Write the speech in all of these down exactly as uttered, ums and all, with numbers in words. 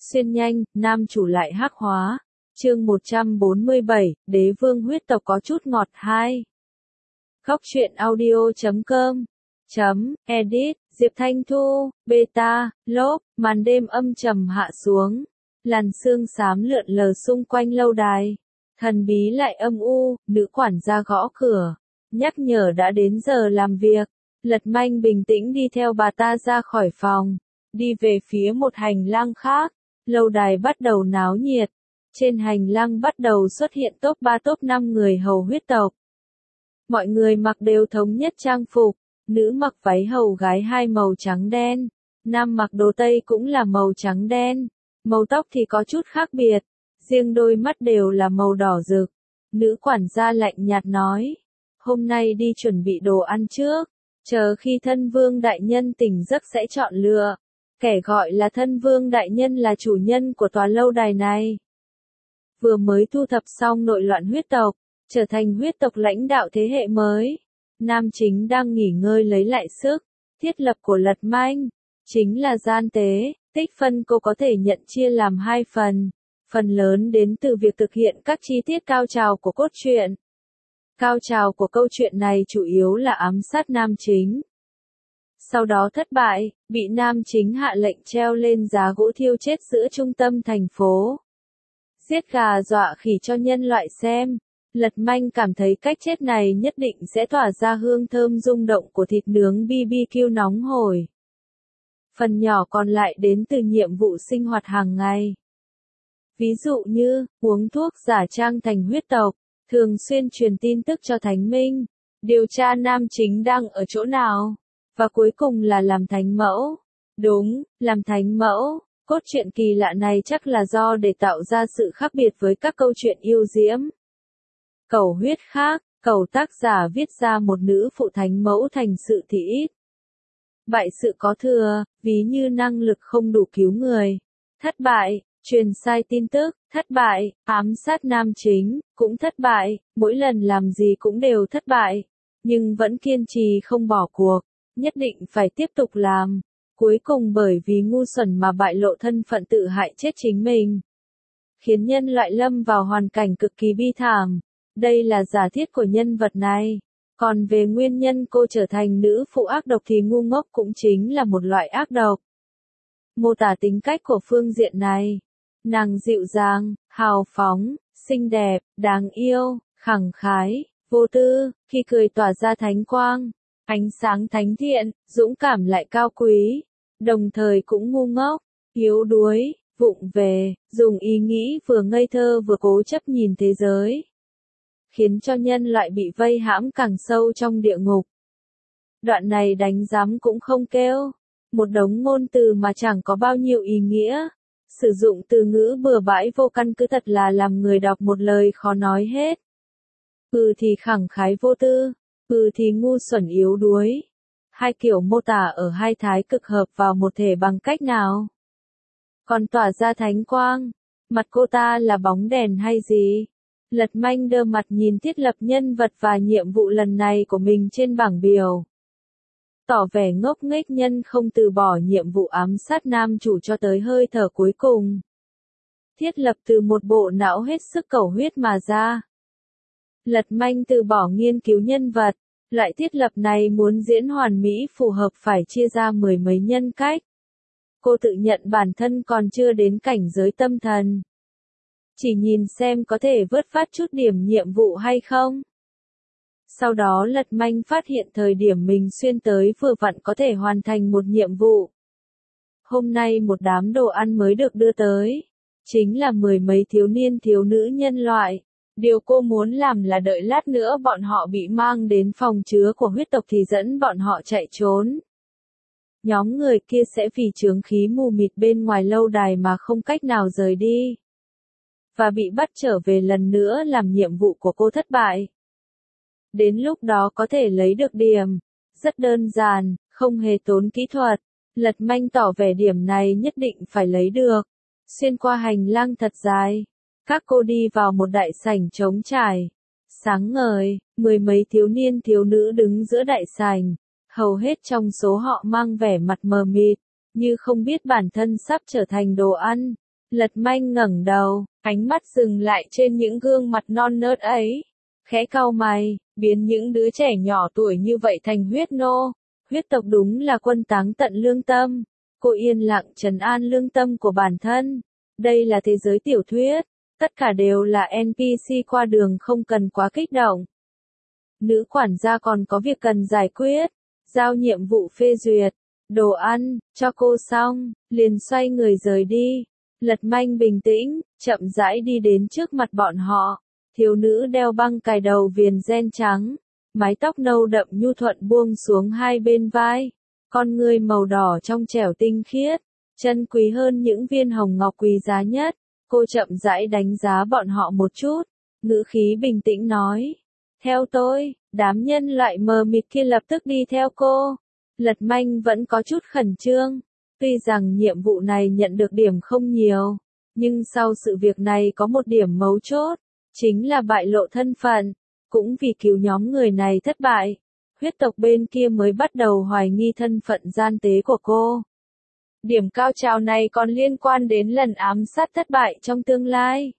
Xuyên nhanh, nam chủ lại hắc hóa. Chương một trăm bốn mươi bảy, Đế vương huyết tộc có chút ngọt hai. Góc truyện audio chấm com chấm edit, Diệp Thanh Thu, beta, lốp, màn đêm âm trầm hạ xuống. Làn sương xám lượn lờ xung quanh lâu đài. Thần bí lại âm u, nữ quản gia gõ cửa. Nhắc nhở đã đến giờ làm việc. Lật Manh bình tĩnh đi theo bà ta ra khỏi phòng. Đi về phía một hành lang khác. Lâu đài bắt đầu náo nhiệt. Trên hành lang bắt đầu xuất hiện top ba top năm người hầu huyết tộc. Mọi người mặc đều thống nhất trang phục. Nữ mặc váy hầu gái hai màu trắng đen. Nam mặc đồ tây cũng là màu trắng đen. Màu tóc thì có chút khác biệt. Riêng đôi mắt đều là màu đỏ rực. Nữ quản gia lạnh nhạt nói. Hôm nay đi chuẩn bị đồ ăn trước. Chờ khi thân vương đại nhân tỉnh giấc sẽ chọn lựa. Kẻ gọi là thân vương đại nhân là chủ nhân của tòa lâu đài này. Vừa mới thu thập xong nội loạn huyết tộc, trở thành huyết tộc lãnh đạo thế hệ mới. Nam chính đang nghỉ ngơi lấy lại sức. Thiết lập của Lật Manh chính là gian tế, tích phân cô có thể nhận chia làm hai phần. Phần lớn đến từ việc thực hiện các chi tiết cao trào của cốt truyện. Cao trào của câu chuyện này chủ yếu là ám sát nam chính. Sau đó thất bại, bị nam chính hạ lệnh treo lên giá gỗ thiêu chết giữa trung tâm thành phố. Giết gà dọa khỉ cho nhân loại xem. Lật Manh cảm thấy cách chết này nhất định sẽ tỏa ra hương thơm rung động của thịt nướng bê bê kiu nóng hổi. Phần nhỏ còn lại đến từ nhiệm vụ sinh hoạt hàng ngày. Ví dụ như, uống thuốc giả trang thành huyết tộc, thường xuyên truyền tin tức cho Thánh Minh, điều tra nam chính đang ở chỗ nào, và cuối cùng là làm thánh mẫu. Đúng, làm thánh mẫu, cốt truyện kỳ lạ này chắc là do để tạo ra sự khác biệt với các câu chuyện yêu diễm. Cầu huyết khác, cầu tác giả viết ra một nữ phụ thánh mẫu thành sự thì ít. Bại sự có thừa, ví như năng lực không đủ cứu người. Thất bại, truyền sai tin tức, thất bại, ám sát nam chính, cũng thất bại, mỗi lần làm gì cũng đều thất bại. Nhưng vẫn kiên trì không bỏ cuộc, nhất định phải tiếp tục làm. Cuối cùng bởi vì ngu xuẩn mà bại lộ thân phận tự hại chết chính mình. Khiến nhân loại lâm vào hoàn cảnh cực kỳ bi thảm. Đây là giả thiết của nhân vật này. Còn về nguyên nhân cô trở thành nữ phụ ác độc thì ngu ngốc cũng chính là một loại ác độc. Mô tả tính cách của phương diện này. Nàng dịu dàng, hào phóng, xinh đẹp, đáng yêu, khẳng khái, vô tư, khi cười tỏa ra thánh quang, ánh sáng thánh thiện, dũng cảm lại cao quý, đồng thời cũng ngu ngốc, yếu đuối, vụng về, dùng ý nghĩ vừa ngây thơ vừa cố chấp nhìn thế giới. Khiến cho nhân loại bị vây hãm càng sâu trong địa ngục. Đoạn này đánh giám cũng không kêu. Một đống ngôn từ mà chẳng có bao nhiêu ý nghĩa. Sử dụng từ ngữ bừa bãi vô căn cứ thật là làm người đọc một lời khó nói hết. Ừ thì khẳng khái vô tư, ừ thì ngu xuẩn yếu đuối. Hai kiểu mô tả ở hai thái cực hợp vào một thể bằng cách nào? Còn tỏa ra thánh quang, mặt cô ta là bóng đèn hay gì? Lật Manh đơ mặt nhìn thiết lập nhân vật và nhiệm vụ lần này của mình trên bảng biểu. Tỏ vẻ ngốc nghếch nhân không từ bỏ nhiệm vụ ám sát nam chủ cho tới hơi thở cuối cùng. Thiết lập từ một bộ não hết sức cầu huyết mà ra. Lật Manh từ bỏ nghiên cứu nhân vật, loại thiết lập này muốn diễn hoàn mỹ phù hợp phải chia ra mười mấy nhân cách. Cô tự nhận bản thân còn chưa đến cảnh giới tâm thần. Chỉ nhìn xem có thể vớt phát chút điểm nhiệm vụ hay không. Sau đó Lật Manh phát hiện thời điểm mình xuyên tới vừa vặn có thể hoàn thành một nhiệm vụ. Hôm nay một đám đồ ăn mới được đưa tới. Chính là mười mấy thiếu niên thiếu nữ nhân loại. Điều cô muốn làm là đợi lát nữa bọn họ bị mang đến phòng chứa của huyết tộc thì dẫn bọn họ chạy trốn. Nhóm người kia sẽ vì chướng khí mù mịt bên ngoài lâu đài mà không cách nào rời đi. Và bị bắt trở về lần nữa làm nhiệm vụ của cô thất bại. Đến lúc đó có thể lấy được điểm. Rất đơn giản, không hề tốn kỹ thuật. Lật Manh tỏ vẻ điểm này nhất định phải lấy được. Xuyên qua hành lang thật dài. Các cô đi vào một đại sảnh trống trải. Sáng ngời, mười mấy thiếu niên thiếu nữ đứng giữa đại sảnh. Hầu hết trong số họ mang vẻ mặt mờ mịt, như không biết bản thân sắp trở thành đồ ăn. Lật Manh ngẩng đầu, ánh mắt dừng lại trên những gương mặt non nớt ấy. Khẽ cau mày, biến những đứa trẻ nhỏ tuổi như vậy thành huyết nô. Huyết tộc đúng là quân táng tận lương tâm. Cô yên lặng trấn an lương tâm của bản thân. Đây là thế giới tiểu thuyết. Tất cả đều là en pê xê qua đường, không cần quá kích động. Nữ quản gia còn có việc cần giải quyết. Giao nhiệm vụ phê duyệt. Đồ ăn, cho cô xong, liền xoay người rời đi. Lật Manh bình tĩnh, chậm rãi đi đến trước mặt bọn họ. Thiếu nữ đeo băng cài đầu viền ren trắng. Mái tóc nâu đậm nhu thuận buông xuống hai bên vai. Con ngươi màu đỏ trong trẻo tinh khiết. Chân quý hơn những viên hồng ngọc quý giá nhất. Cô chậm rãi đánh giá bọn họ một chút. Ngữ khí bình tĩnh nói. Theo tôi, đám nhân loại mờ mịt kia lập tức đi theo cô. Lật Manh vẫn có chút khẩn trương. Tuy rằng nhiệm vụ này nhận được điểm không nhiều. Nhưng sau sự việc này có một điểm mấu chốt. Chính là bại lộ thân phận. Cũng vì cứu nhóm người này thất bại. Huyết tộc bên kia mới bắt đầu hoài nghi thân phận gian tế của cô. Điểm cao trào này còn liên quan đến lần ám sát thất bại trong tương lai.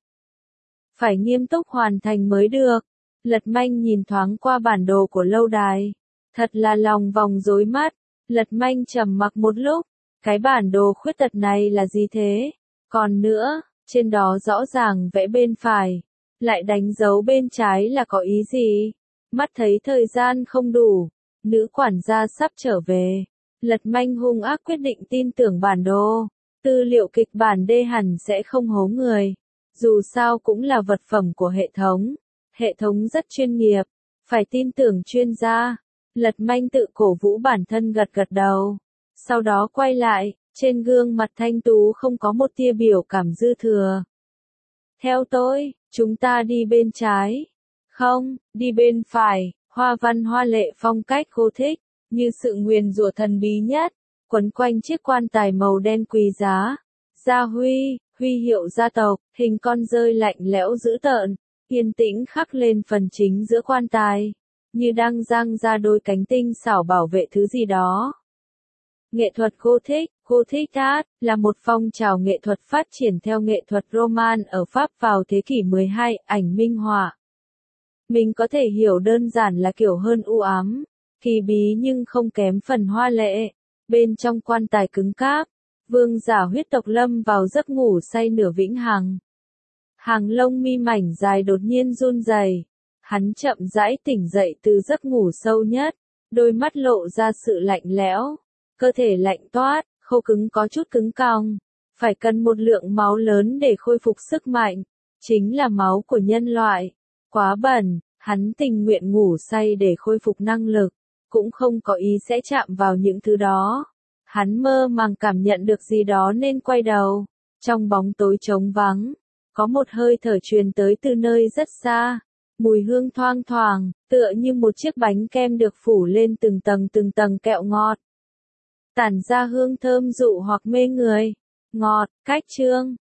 Phải nghiêm túc hoàn thành mới được. Lật Manh nhìn thoáng qua bản đồ của lâu đài. Thật là lòng vòng rối mắt. Lật Manh trầm mặc một lúc. Cái bản đồ khuyết tật này là gì thế? Còn nữa, trên đó rõ ràng vẽ bên phải. Lại đánh dấu bên trái là có ý gì? Mắt thấy thời gian không đủ. Nữ quản gia sắp trở về. Lật Manh hung ác quyết định tin tưởng bản đồ. Tư liệu kịch bản đê hẳn sẽ không hố người. Dù sao cũng là vật phẩm của hệ thống. Hệ thống rất chuyên nghiệp. Phải tin tưởng chuyên gia. Lật Manh tự cổ vũ bản thân gật gật đầu. Sau đó quay lại, trên gương mặt thanh tú không có một tia biểu cảm dư thừa. Theo tôi, chúng ta đi bên trái. Không, đi bên phải. Hoa văn hoa lệ phong cách Gothic, như sự nguyền rủa thần bí nhất, quấn quanh chiếc quan tài màu đen quý giá. Gia huy, huy hiệu gia tộc, hình con rơi lạnh lẽo dữ tợn, yên tĩnh khắc lên phần chính giữa quan tài, như đang dang ra đôi cánh tinh xảo bảo vệ thứ gì đó. Nghệ thuật Gothic, Gothic Art, là một phong trào nghệ thuật phát triển theo nghệ thuật Roman ở Pháp vào thế kỷ mười hai, ảnh minh họa. Mình có thể hiểu đơn giản là kiểu hơn u ám, kỳ bí nhưng không kém phần hoa lệ. Bên trong quan tài cứng cáp, vương giả huyết tộc lâm vào giấc ngủ say nửa vĩnh hằng. Hàng lông mi mảnh dài đột nhiên run rẩy. Hắn chậm rãi tỉnh dậy từ giấc ngủ sâu nhất, đôi mắt lộ ra sự lạnh lẽo, cơ thể lạnh toát, khô cứng có chút cứng cong. Phải cần một lượng máu lớn để khôi phục sức mạnh, chính là máu của nhân loại. Quá bẩn, hắn tình nguyện ngủ say để khôi phục năng lực, cũng không có ý sẽ chạm vào những thứ đó. Hắn mơ màng cảm nhận được gì đó nên quay đầu. Trong bóng tối trống vắng, có một hơi thở truyền tới từ nơi rất xa. Mùi hương thoang thoảng, tựa như một chiếc bánh kem được phủ lên từng tầng từng tầng kẹo ngọt. Tản ra hương thơm dụ hoặc mê người. Ngọt, cách chương.